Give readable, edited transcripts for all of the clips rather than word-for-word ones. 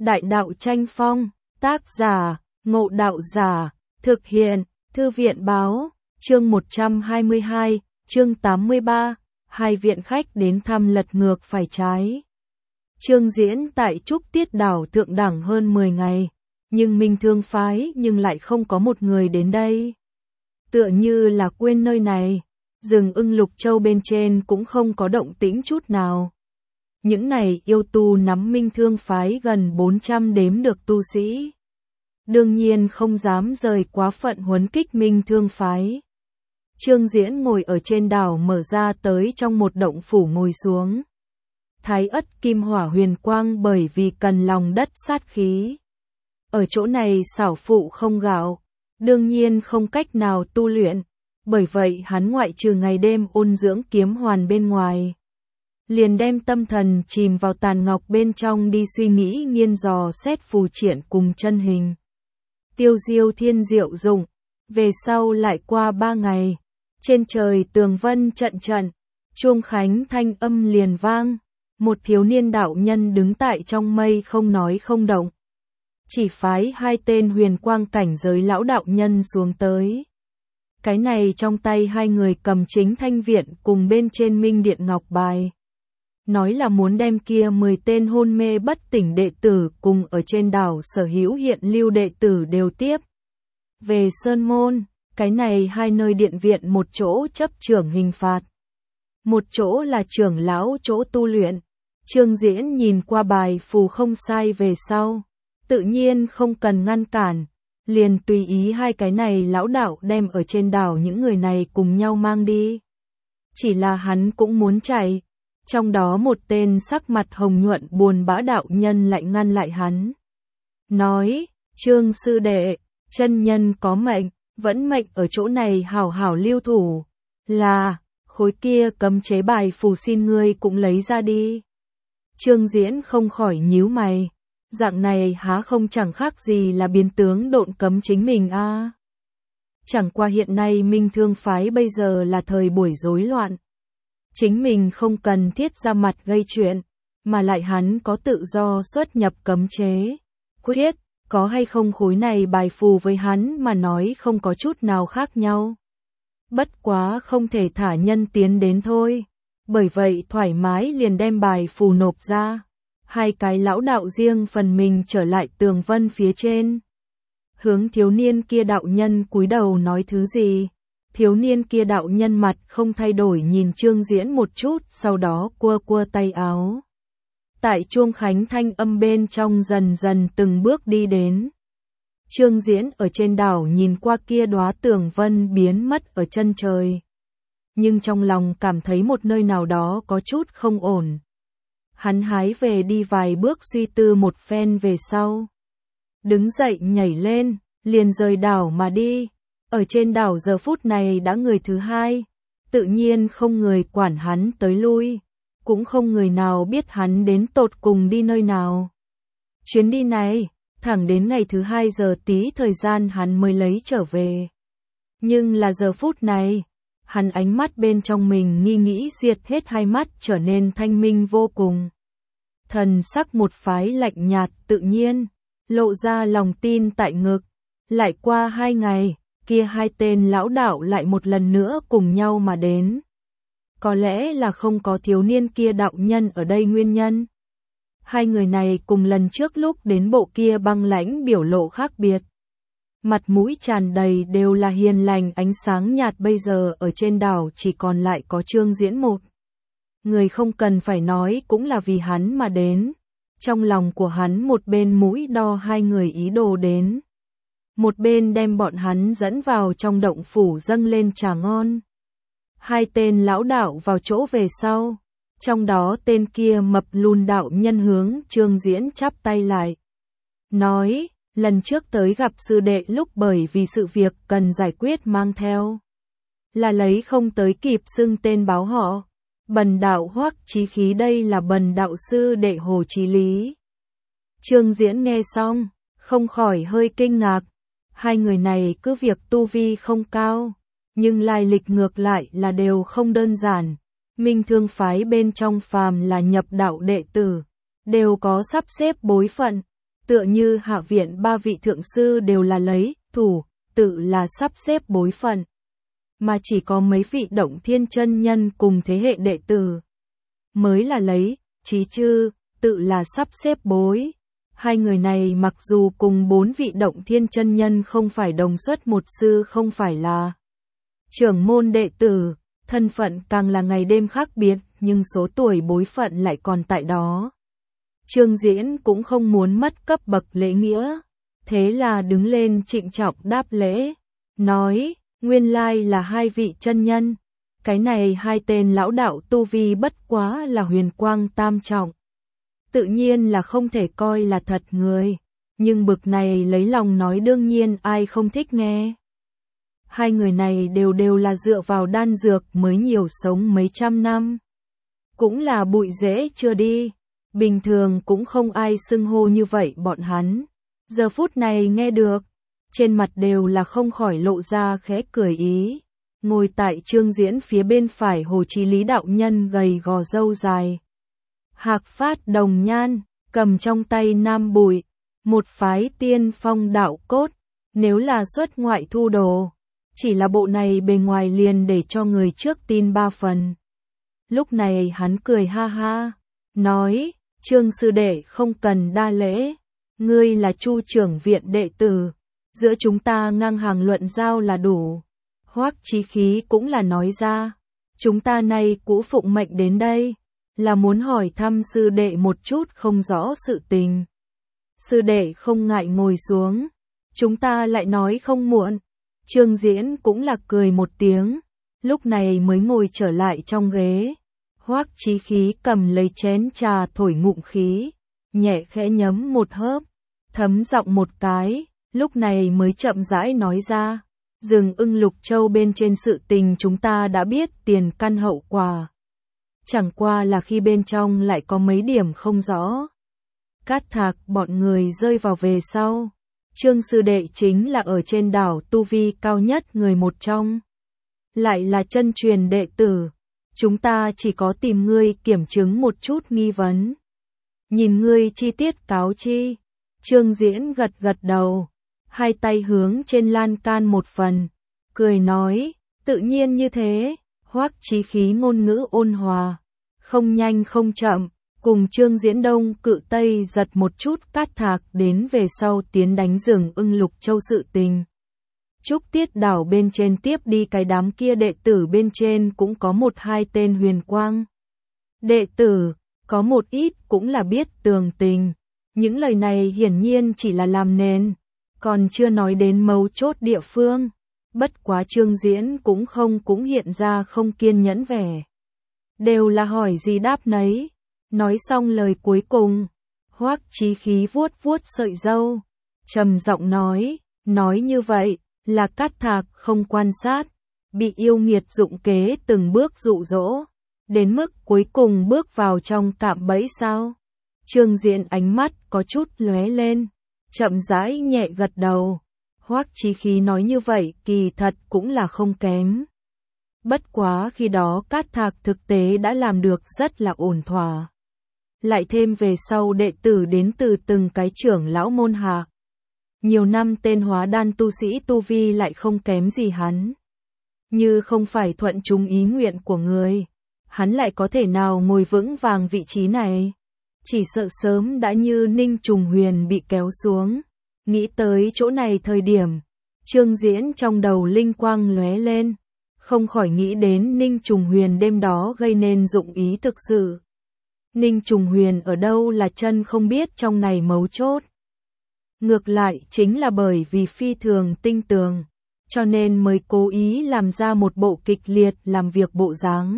Đại đạo tranh phong, tác giả, Ngộ Đạo Giả, thực hiện, Thư viện báo, chương 122, chương 83, hai viện khách đến thăm lật ngược phải trái. Chương diễn tại Trúc Tiết Đảo thượng đẳng hơn 10 ngày, nhưng Minh Thương phái nhưng lại không có một người đến đây. Tựa như là quên nơi này, rừng ưng Lục Châu bên trên cũng không có động tĩnh chút nào. Những này yêu tu nắm Minh Thương phái gần 400 đếm được tu sĩ. Đương nhiên không dám rời quá phận huấn kích Minh Thương phái. Trương Diễn ngồi ở trên đảo mở ra tới trong một động phủ ngồi xuống. Thái ất kim hỏa huyền quang bởi vì cần lòng đất sát khí. Ở chỗ này xảo phụ không gạo, đương nhiên không cách nào tu luyện, bởi vậy hắn ngoại trừ ngày đêm ôn dưỡng kiếm hoàn bên ngoài. Liền đem tâm thần chìm vào tàn ngọc bên trong đi suy nghĩ nghiên dò xét phù triển cùng chân hình. Tiêu diêu thiên diệu dụng, về sau lại qua 3 ngày, trên trời tường vân trận trận, chuông khánh thanh âm liền vang, một thiếu niên đạo nhân đứng tại trong mây không nói không động. Chỉ phái 2 tên huyền quang cảnh giới lão đạo nhân xuống tới. Cái này trong tay 2 người cầm chính thanh viện cùng bên trên minh điện ngọc bài. Nói là muốn đem kia 10 tên hôn mê bất tỉnh đệ tử cùng ở trên đảo sở hữu hiện lưu đệ tử đều tiếp. Về Sơn Môn, cái này 2 nơi điện viện một chỗ chấp trưởng hình phạt. Một chỗ là trưởng lão chỗ tu luyện. Trương Diễn nhìn qua bài phù không sai về sau. Tự nhiên không cần ngăn cản. Liền tùy ý 2 cái này lão đạo đem ở trên đảo những người này cùng nhau mang đi. Chỉ là hắn cũng muốn chạy. Trong đó một tên sắc mặt hồng nhuận buồn bã đạo nhân lại ngăn lại hắn. Nói, Trương sư đệ, chân nhân có mệnh, vẫn mệnh ở chỗ này hảo hảo lưu thủ. Là, khối kia cấm chế bài phù xin ngươi cũng lấy ra đi. Trương Diễn không khỏi nhíu mày. Dạng này há không chẳng khác gì là biến tướng độn cấm chính mình a. Chẳng qua hiện nay Minh Thương phái bây giờ là thời buổi rối loạn. Chính mình không cần thiết ra mặt gây chuyện, mà lại hắn có tự do xuất nhập cấm chế. Quyết, có hay không khối này bài phù với hắn mà nói không có chút nào khác nhau. Bất quá không thể thả nhân tiến đến thôi. Bởi vậy thoải mái liền đem bài phù nộp ra. 2 cái lão đạo riêng phần mình trở lại tường vân phía trên. Hướng thiếu niên kia đạo nhân cúi đầu nói thứ gì. Thiếu niên kia đạo nhân mặt không thay đổi nhìn Trương Diễn một chút, sau đó cua cua tay áo. Tại chuông khánh thanh âm bên trong dần dần từng bước đi đến. Trương Diễn ở trên đảo nhìn qua kia đóa tường vân biến mất ở chân trời. Nhưng trong lòng cảm thấy một nơi nào đó có chút không ổn. Hắn hái về đi vài bước suy tư một phen về sau. Đứng dậy nhảy lên, liền rời đảo mà đi. Ở trên đảo giờ phút này đã người thứ 2, tự nhiên không người quản hắn tới lui, cũng không người nào biết hắn đến tột cùng đi nơi nào. Chuyến đi này, thẳng đến ngày thứ 2 giờ tí thời gian hắn mới lấy trở về. Nhưng là giờ phút này, hắn ánh mắt bên trong mình nghi nghĩ diệt hết 2 mắt trở nên thanh minh vô cùng. Thần sắc một phái lạnh nhạt tự nhiên, lộ ra lòng tin tại ngực. Lại qua 2 ngày, kia 2 tên lão đạo lại một lần nữa cùng nhau mà đến. Có lẽ là không có thiếu niên kia đạo nhân ở đây nguyên nhân. 2 người này cùng lần trước lúc đến bộ kia băng lãnh biểu lộ khác biệt. Mặt mũi tràn đầy đều là hiền lành ánh sáng nhạt, bây giờ ở trên đảo chỉ còn lại có Trương Diễn một. Người không cần phải nói cũng là vì hắn mà đến. Trong lòng của hắn một bên mũi đo 2 người ý đồ đến. Một bên đem bọn hắn dẫn vào trong động phủ dâng lên trà ngon. 2 tên lão đạo vào chỗ về sau. Trong đó tên kia mập lùn đạo nhân hướng Trương Diễn chắp tay lại. Nói, lần trước tới gặp sư đệ lúc bởi vì sự việc cần giải quyết mang theo. Là lấy không tới kịp xưng tên báo họ. Bần đạo Hoắc Chí Khí, đây là bần đạo sư đệ Hồ Chí Lý. Trương Diễn nghe xong, không khỏi hơi kinh ngạc. 2 người này cứ việc tu vi không cao, nhưng lai lịch ngược lại là đều không đơn giản. Minh Thương phái bên trong phàm là nhập đạo đệ tử, đều có sắp xếp bối phận. Tựa như hạ viện ba vị thượng sư đều là lấy, thủ, tự là sắp xếp bối phận. Mà chỉ có mấy vị Động Thiên chân nhân cùng thế hệ đệ tử mới là lấy, chí chư, tự là sắp xếp bối. Hai người này mặc dù cùng 4 vị Động Thiên chân nhân không phải đồng xuất một sư, không phải là trưởng môn đệ tử, thân phận càng là ngày đêm khác biệt, nhưng số tuổi bối phận lại còn tại đó. Trương Diễn cũng không muốn mất cấp bậc lễ nghĩa, thế là đứng lên trịnh trọng đáp lễ, nói, nguyên lai là hai vị chân nhân, cái này hai tên lão đạo tu vi bất quá là huyền quang tam trọng. Tự nhiên là không thể coi là thật người, nhưng bực này lấy lòng nói đương nhiên ai không thích nghe. Hai người này đều là dựa vào đan dược mới nhiều sống mấy trăm năm. Cũng là bụi rễ chưa đi, bình thường cũng không ai xưng hô như vậy bọn hắn. Giờ phút này nghe được, trên mặt đều là không khỏi lộ ra khẽ cười ý. Ngồi tại Trương Diễn phía bên phải Hồ Chí Lý đạo nhân gầy gò râu dài. Hạc phát đồng nhan, cầm trong tay nam bụi, một phái tiên phong đạo cốt, nếu là xuất ngoại thu đồ. Chỉ là bộ này bề ngoài liền để cho người trước tin 3 phần. Lúc này hắn cười ha ha, nói, Trương sư đệ không cần đa lễ, ngươi là Chu trưởng viện đệ tử, giữa chúng ta ngang hàng luận giao là đủ. Hoắc Chí Khí cũng là nói ra, chúng ta nay cũ phụng mệnh đến đây, là muốn hỏi thăm sư đệ một chút không rõ sự tình. Sư đệ không ngại ngồi xuống, chúng ta lại nói không muộn. Trương Diễn cũng là cười một tiếng, lúc này mới ngồi trở lại trong ghế. Hoắc Chí Khí cầm lấy chén trà thổi ngụm khí, nhẹ khẽ nhấm một hớp, thấm giọng một cái, lúc này mới chậm rãi nói ra, rừng Ưng Lục Châu bên trên sự tình chúng ta đã biết tiền căn hậu quả. Chẳng qua là khi bên trong lại có mấy điểm không rõ. Cát Thạc bọn người rơi vào về sau. Trương sư đệ chính là ở trên đảo tu vi cao nhất người một trong. Lại là chân truyền đệ tử. Chúng ta chỉ có tìm ngươi kiểm chứng một chút nghi vấn. Nhìn ngươi chi tiết cáo chi. Trương Diễn gật gật đầu. Hai tay hướng trên lan can một phần. Cười nói, tự nhiên như thế. Hoắc Chí Khí ngôn ngữ ôn hòa. Không nhanh không chậm. Cùng Trương Diễn Đông cự Tây giật một chút Cát Thạc đến về sau tiến đánh rừng Ưng Lục Châu sự tình. Trúc Tiết đảo bên trên tiếp đi cái đám kia đệ tử bên trên cũng có 1-2 tên huyền quang. Đệ tử, có một ít cũng là biết tường tình. Những lời này hiển nhiên chỉ là làm nền, còn chưa nói đến mấu chốt địa phương. Bất quá Trương Diễn cũng hiện ra không kiên nhẫn vẻ. Đều là hỏi gì đáp nấy. Nói xong lời cuối cùng, Hoắc Chí Khí vuốt vuốt sợi râu, trầm giọng nói như vậy là Cát Thạc không quan sát, bị yêu nghiệt dụng kế từng bước dụ dỗ, đến mức cuối cùng bước vào trong cạm bẫy sao? Trương Diễn ánh mắt có chút lóe lên, chậm rãi nhẹ gật đầu. Hoắc Chí Khí nói như vậy kỳ thật cũng là không kém. Bất quá khi đó Cát Thạc thực tế đã làm được rất là ổn thỏa. Lại thêm về sau đệ tử đến từ từng cái trưởng lão môn hạ. Nhiều năm tên hóa đan tu sĩ tu vi lại không kém gì hắn. Như không phải thuận chúng ý nguyện của người, hắn lại có thể nào ngồi vững vàng vị trí này. Chỉ sợ sớm đã như Ninh Trùng Huyền bị kéo xuống. Nghĩ tới chỗ này thời điểm, Trương Diễn trong đầu linh quang lóe lên. Không khỏi nghĩ đến Ninh Trùng Huyền đêm đó gây nên dụng ý thực sự. Ninh Trùng Huyền ở đâu là chân không biết trong này mấu chốt. Ngược lại chính là bởi vì phi thường tinh tường, cho nên mới cố ý làm ra một bộ kịch liệt làm việc bộ dáng.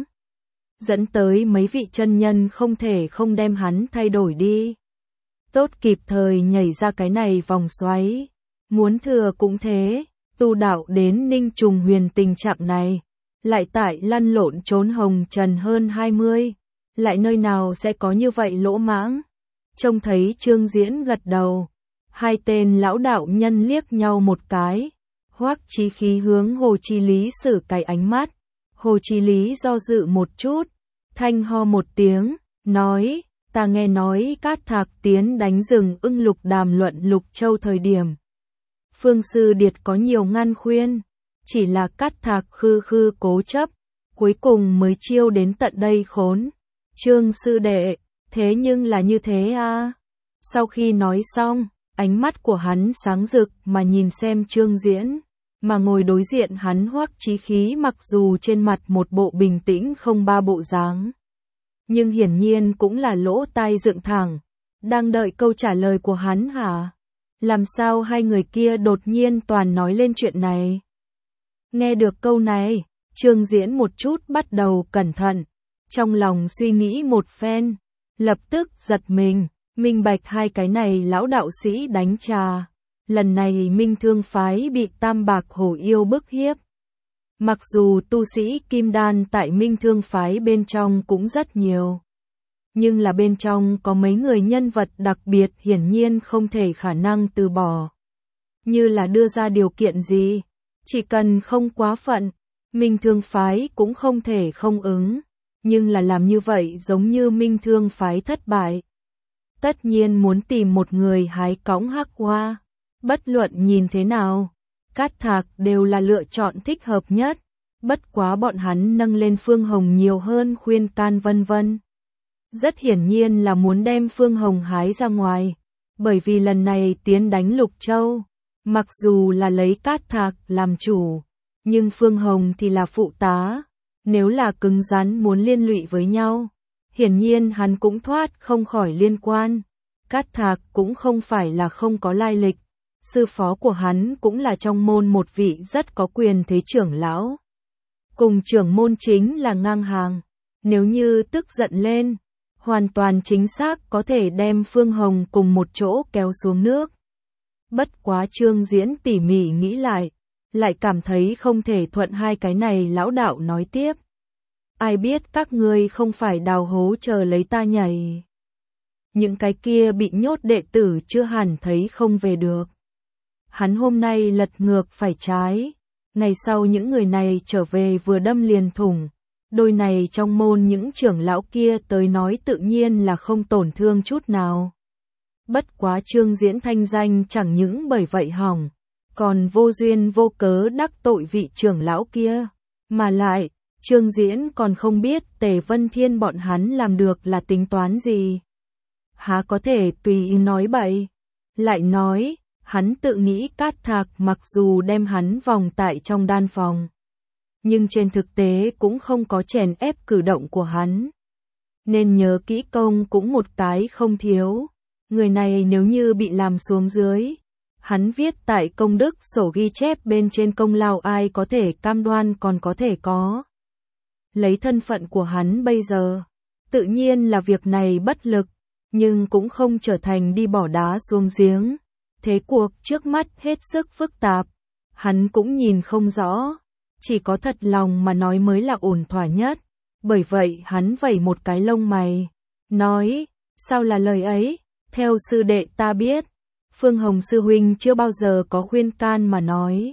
Dẫn tới mấy vị chân nhân không thể không đem hắn thay đổi đi. Tốt kịp thời nhảy ra cái này vòng xoáy. Muốn thừa cũng thế, tu đạo đến Ninh Trùng Huyền tình trạng này. Lại tại lăn lộn trốn hồng trần hơn 20. Lại nơi nào sẽ có như vậy lỗ mãng. Trông thấy Trương Diễn gật đầu. Hai tên lão đạo nhân liếc nhau một cái. Hoắc Chí Khí hướng Hồ Chí Lý sử cái ánh mắt. Hồ Chí Lý do dự một chút. Thanh ho một tiếng, nói, Ta nghe nói Cát Thạc tiến đánh rừng ưng lục đàm luận Lục Châu thời điểm. Phương Sư Điệt có nhiều ngăn khuyên, chỉ là Cát Thạc khư khư cố chấp, cuối cùng mới chiêu đến tận đây khốn. Trương sư đệ, thế nhưng là như thế à? Sau khi nói xong, ánh mắt của hắn sáng rực mà nhìn xem Trương Diễn, mà ngồi đối diện hắn Hoắc Chí Khí mặc dù trên mặt một bộ bình tĩnh không ba bộ dáng, nhưng hiển nhiên cũng là lỗ tai dựng thẳng, đang đợi câu trả lời của hắn hả? Làm sao hai người kia đột nhiên toàn nói lên chuyện này? Nghe được câu này, Trương Diễn một chút bắt đầu cẩn thận, trong lòng suy nghĩ một phen, lập tức giật mình, minh bạch hai cái này lão đạo sĩ đánh trà. Lần này Minh Thương phái bị Tam Bạc Hổ yêu bức hiếp. Mặc dù tu sĩ kim đan tại Minh Thương phái bên trong cũng rất nhiều, nhưng là bên trong có mấy người nhân vật đặc biệt hiển nhiên không thể khả năng từ bỏ. Như là đưa ra điều kiện gì, chỉ cần không quá phận, Minh Thương phái cũng không thể không ứng, nhưng là làm như vậy giống như Minh Thương phái thất bại. Tất nhiên muốn tìm một người hái cõng hắc hoa, bất luận nhìn thế nào, Cát Thạc đều là lựa chọn thích hợp nhất, bất quá bọn hắn nâng lên Phương Hồng nhiều hơn khuyên can vân vân. Rất hiển nhiên là muốn đem Phương Hồng hái ra ngoài, bởi vì lần này tiến đánh Lục Châu, mặc dù là lấy Cát Thạc làm chủ, nhưng Phương Hồng thì là phụ tá, nếu là cứng rắn muốn liên lụy với nhau, hiển nhiên hắn cũng thoát không khỏi liên quan. Cát Thạc cũng không phải là không có lai lịch, sư phó của hắn cũng là trong môn một vị rất có quyền thế trưởng lão. Cùng trưởng môn chính là ngang hàng, nếu như tức giận lên, hoàn toàn chính xác có thể đem Phương Hồng cùng một chỗ kéo xuống nước. Bất quá Trương Diễn tỉ mỉ nghĩ lại cảm thấy không thể thuận hai cái này lão đạo nói tiếp. Ai biết các ngươi không phải đào hố chờ lấy ta nhảy. Những cái kia bị nhốt đệ tử chưa hẳn thấy không về được. Hắn hôm nay lật ngược phải trái, ngày sau những người này trở về vừa đâm liền thủng. Đôi này trong môn những trưởng lão kia tới nói tự nhiên là không tổn thương chút nào. Bất quá Trương Diễn thanh danh chẳng những bởi vậy hỏng, còn vô duyên vô cớ đắc tội vị trưởng lão kia. Mà lại, Trương Diễn còn không biết Tề Vân Thiên bọn hắn làm được là tính toán gì. Há có thể tùy ý nói bậy. Lại nói, hắn tự nghĩ Cát Thạc mặc dù đem hắn vòng tại trong đan phòng, nhưng trên thực tế cũng không có chèn ép cử động của hắn. Nên nhớ kỹ công cũng một cái không thiếu. Người này nếu như bị làm xuống dưới, hắn viết tại công đức sổ ghi chép bên trên công lao ai có thể cam đoan còn có thể có. Lấy thân phận của hắn bây giờ, tự nhiên là việc này bất lực, nhưng cũng không trở thành đi bỏ đá xuống giếng. Thế cuộc trước mắt hết sức phức tạp, hắn cũng nhìn không rõ, chỉ có thật lòng mà nói mới là ổn thỏa nhất. Bởi vậy hắn vẩy một cái lông mày, nói, sao là lời ấy, theo sư đệ ta biết, Phương Hồng sư huynh chưa bao giờ có khuyên can mà nói.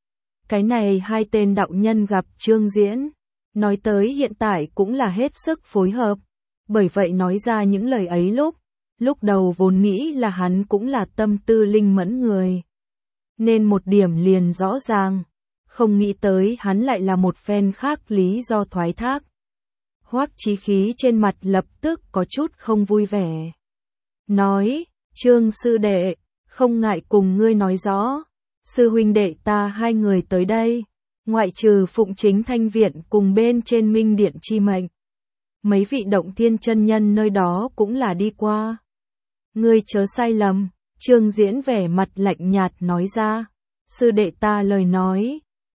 Cái này hai tên đạo nhân gặp Trương Diễn, nói tới hiện tại cũng là hết sức phối hợp, bởi vậy nói ra những lời ấy lúc đầu vốn nghĩ là hắn cũng là tâm tư linh mẫn người, nên một điểm liền rõ ràng, không nghĩ tới hắn lại là một phen khác lý do thoái thác. Hoắc Chí Khí trên mặt lập tức có chút không vui vẻ, nói, Trương sư đệ, không ngại cùng ngươi nói rõ, sư huynh đệ ta hai người tới đây, ngoại trừ Phụng Chính Thanh Viện cùng bên trên Minh Điện chi mệnh, mấy vị động thiên chân nhân nơi đó cũng là đi qua. Ngươi chớ sai lầm, Trương Diễn vẻ mặt lạnh nhạt nói ra, sư đệ ta lời nói,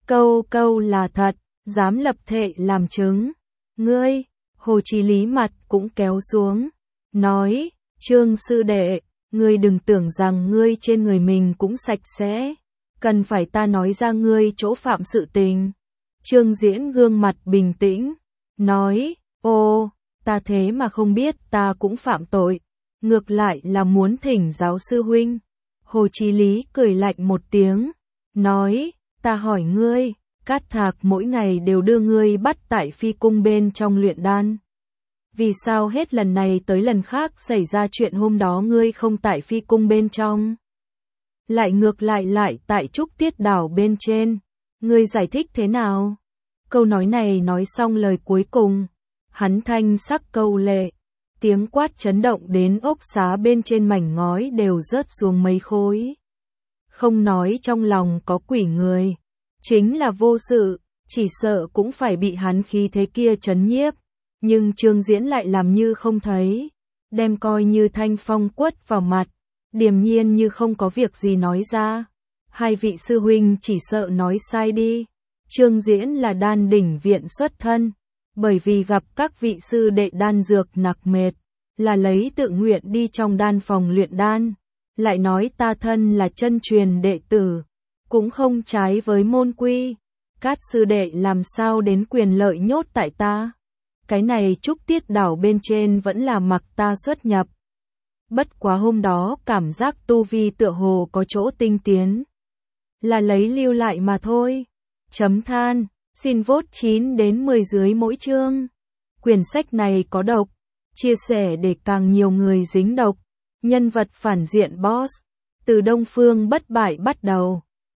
câu là thật, dám lập thệ làm chứng. Ngươi, Hồ Chí Lý mặt cũng kéo xuống, nói, Trương sư đệ, ngươi đừng tưởng rằng ngươi trên người mình cũng sạch sẽ, cần phải ta nói ra ngươi chỗ phạm sự tình. Trương Diễn gương mặt bình tĩnh, nói, ô, ta thế mà không biết ta cũng phạm tội, ngược lại là muốn thỉnh giáo sư huynh. Hồ Chí Lý cười lạnh một tiếng, nói, ta hỏi ngươi, Cát Thạc mỗi ngày đều đưa ngươi bắt tại phi cung bên trong luyện đan. Vì sao hết lần này tới lần khác xảy ra chuyện hôm đó ngươi không tại phi cung bên trong? Lại ngược lại tại Trúc Tiết đảo bên trên. Ngươi giải thích thế nào? Câu nói này nói xong lời cuối cùng. Hắn thanh sắc câu lệ. Tiếng quát chấn động đến ốc xá bên trên mảnh ngói đều rớt xuống mấy khối. Không nói trong lòng có quỷ người. Chính là vô sự, chỉ sợ cũng phải bị hắn khí thế kia chấn nhiếp. Nhưng Trương Diễn lại làm như không thấy. Đem coi như thanh phong quất vào mặt. Điềm nhiên như không có việc gì nói ra. Hai vị sư huynh chỉ sợ nói sai đi. Trương Diễn là đan đỉnh viện xuất thân. Bởi vì gặp các vị sư đệ đan dược nặc mệt. Là lấy tự nguyện đi trong đan phòng luyện đan. Lại nói ta thân là chân truyền đệ tử. Cũng không trái với môn quy. Các sư đệ làm sao đến quyền lợi nhốt tại ta. Cái này Trúc Tiết đảo bên trên vẫn là mặc ta xuất nhập. Bất quá hôm đó cảm giác tu vi tựa hồ có chỗ tinh tiến. Là lấy lưu lại mà thôi. Chấm than, xin vote 9 đến 10 dưới mỗi chương. Quyển sách này có độc. Chia sẻ để càng nhiều người dính độc. Nhân vật phản diện boss. Từ Đông Phương bất bại bắt đầu.